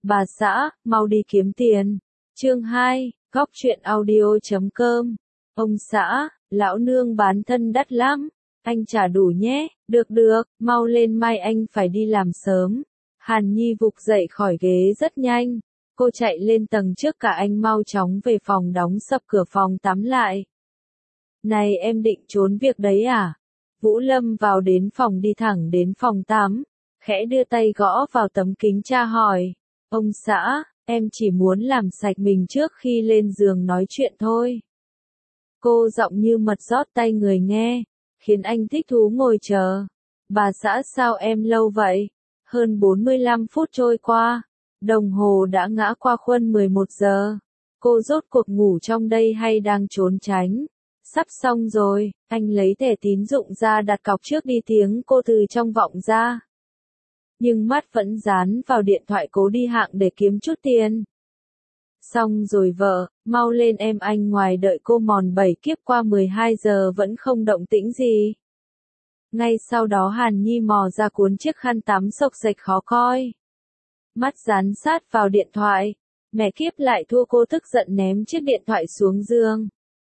Bà xã, mau đi kiếm tiền. Chương 2, góc truyện audio.com. Ông xã, lão nương bán thân đắt lắm. Anh trả đủ nhé. Được được, mau lên, mai anh phải đi làm sớm. Hàn Nhi vụt dậy khỏi ghế rất nhanh. Cô chạy lên tầng trước, cả anh mau chóng về phòng đóng sập cửa phòng tắm lại. Này, em định trốn việc đấy à? Vũ Lâm vào đến phòng, đi thẳng đến phòng tắm, khẽ đưa tay gõ vào tấm kính tra hỏi. Ông xã, em chỉ muốn làm sạch mình trước khi lên giường nói chuyện thôi. Cô giọng như mật rót tai người nghe, khiến anh thích thú ngồi chờ. Bà xã, sao em lâu vậy? Hơn 45 phút trôi qua, đồng hồ đã ngã qua khuôn 11 giờ. Cô rốt cuộc ngủ trong đây hay đang trốn tránh? Sắp xong rồi, anh lấy thẻ tín dụng ra đặt cọc trước đi, tiếng cô từ trong vọng ra. Nhưng mắt vẫn dán vào điện thoại, cố đi hạng để kiếm chút tiền. Xong rồi vợ, mau lên em, anh ngoài đợi cô mòn 7 kiếp qua 12 giờ vẫn không động tĩnh gì. Ngay sau đó Hàn Nhi mò ra cuốn chiếc khăn tắm xộc xệch khó coi. Mắt dán sát vào điện thoại, mẹ kiếp lại thua, cô tức giận ném chiếc điện thoại xuống giường.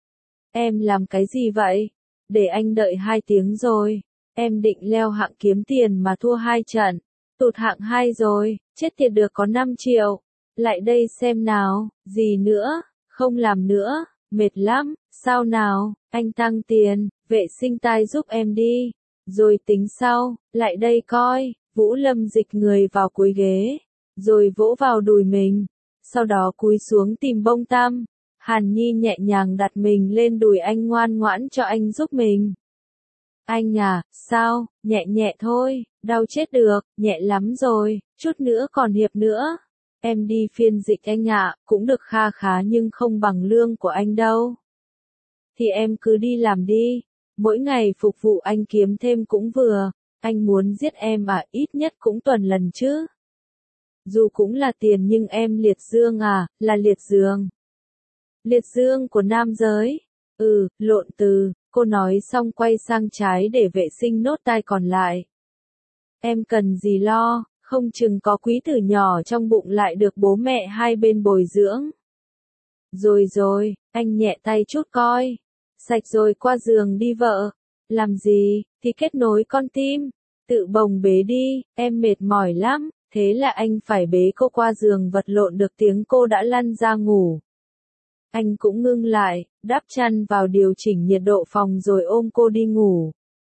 Em làm cái gì vậy? Để anh đợi 2 tiếng rồi. Em định leo hạng kiếm tiền mà thua 2 trận. Tụt hạng 2 rồi, chết tiệt, được có 5 triệu. Lại đây xem nào, gì nữa, không làm nữa, mệt lắm, sao nào, anh tăng tiền, vệ sinh tai giúp em đi. Rồi tính sau, lại đây coi. Vũ Lâm dịch người vào cuối ghế, rồi vỗ vào đùi mình. Sau đó cúi xuống tìm bông tăm. Hàn Nhi nhẹ nhàng đặt mình lên đùi anh, ngoan ngoãn cho anh giúp mình. Anh à, sao, nhẹ nhẹ thôi, đau chết được, nhẹ lắm rồi, chút nữa còn hiệp nữa. Em đi phiên dịch anh ạ, cũng được kha khá nhưng không bằng lương của anh đâu. Thì em cứ đi làm đi, mỗi ngày phục vụ anh kiếm thêm cũng vừa. Anh muốn giết em à, ít nhất cũng tuần lần chứ. Dù cũng là tiền nhưng em liệt dương à, là liệt dương. Liệt dương của nam giới. Lộn từ, cô nói xong quay sang trái để vệ sinh nốt tai còn lại. Em cần gì lo, không chừng có quý tử nhỏ trong bụng lại được bố mẹ hai bên bồi dưỡng. Rồi, anh nhẹ tay chút coi. Sạch rồi, qua giường đi vợ. Làm gì, thì kết nối con tim. Tự bồng bế đi, em mệt mỏi lắm. Thế là anh phải bế cô qua giường, vật lộn được tiếng cô đã lăn ra ngủ. Anh cũng ngưng lại, đắp chăn vào, điều chỉnh nhiệt độ phòng rồi ôm cô đi ngủ.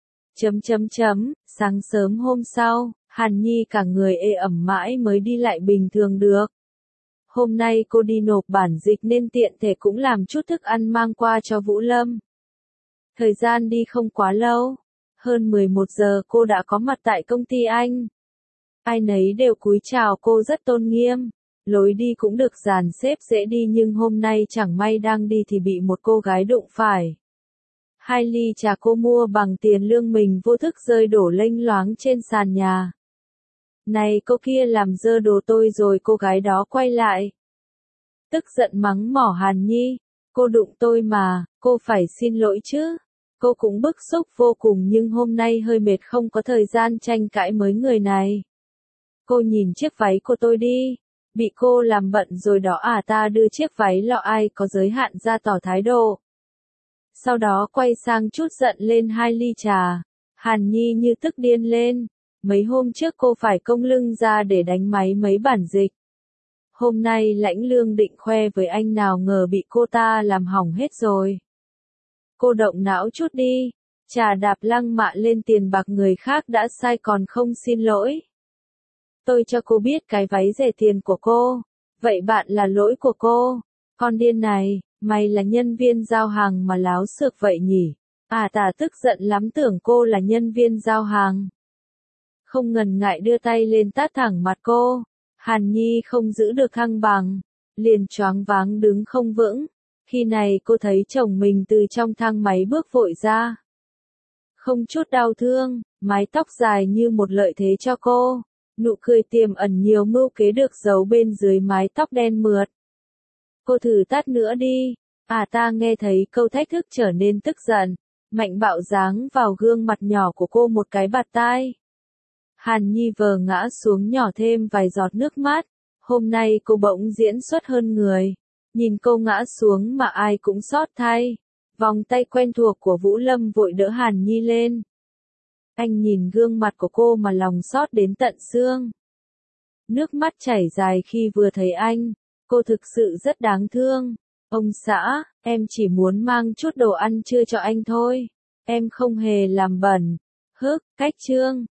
Sáng sớm hôm sau, Hàn Nhi cả người ê ẩm mãi mới đi lại bình thường được. Hôm nay cô đi nộp bản dịch nên tiện thể cũng làm chút thức ăn mang qua cho Vũ Lâm. Thời gian đi không quá lâu, hơn 11 giờ cô đã có mặt tại công ty anh. Ai nấy đều cúi chào cô rất tôn nghiêm. Lối đi cũng được dàn xếp dễ đi, nhưng hôm nay chẳng may đang đi thì bị một cô gái đụng phải. 2 ly trà cô mua bằng tiền lương mình vô thức rơi đổ lênh loáng trên sàn nhà. Này cô kia, làm dơ đồ tôi rồi. Cô gái đó quay lại, tức giận mắng mỏ Hàn Nhi. Cô đụng tôi mà, cô phải xin lỗi chứ. Cô cũng bức xúc vô cùng nhưng hôm nay hơi mệt, không có thời gian tranh cãi với người này. Cô nhìn chiếc váy của tôi đi. Bị cô làm bận rồi đó à, ta đưa chiếc váy lọ ai có giới hạn ra, tỏ thái độ. Sau đó quay sang chút giận lên 2 ly trà. Hàn Nhi như tức điên lên. Mấy hôm trước cô phải cong lưng ra để đánh máy mấy bản dịch. Hôm nay lãnh lương định khoe với anh, nào ngờ bị cô ta làm hỏng hết rồi. Cô động não chút đi. Trà đạp lăng mạ lên tiền bạc người khác đã sai còn không xin lỗi. Tôi cho cô biết cái váy rẻ tiền của cô. Vậy bạn là lỗi của cô. Con điên này, mày là nhân viên giao hàng mà láo xược vậy nhỉ? À, tả tức giận lắm, tưởng cô là nhân viên giao hàng. Không ngần ngại đưa tay lên tát thẳng mặt cô. Hàn Nhi không giữ được thăng bằng, liền choáng váng đứng không vững. Khi này cô thấy chồng mình từ trong thang máy bước vội ra. Không chút đau thương, mái tóc dài như một lợi thế cho cô. Nụ cười tiềm ẩn nhiều mưu kế được giấu bên dưới mái tóc đen mượt. Cô thử tát nữa đi. À, ta nghe thấy câu thách thức trở nên tức giận. Mạnh bạo giáng vào gương mặt nhỏ của cô một cái bạt tai. Hàn Nhi vờ ngã xuống, nhỏ thêm vài giọt nước mắt. Hôm nay cô bỗng diễn xuất hơn người. Nhìn cô ngã xuống mà ai cũng xót thay. Vòng tay quen thuộc của Vũ Lâm vội đỡ Hàn Nhi lên. Anh nhìn gương mặt của cô mà lòng xót đến tận xương. Nước mắt chảy dài khi vừa thấy anh. Cô thực sự rất đáng thương. Ông xã, em chỉ muốn mang chút đồ ăn trưa cho anh thôi. Em không hề làm bẩn. Hức, cách trương.